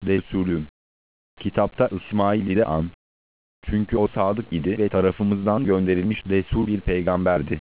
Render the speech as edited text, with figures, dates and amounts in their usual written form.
Resulüm. Kitapta İsmail'i de an. Çünkü o sadık idi ve tarafımızdan gönderilmiş Resul bir peygamberdi.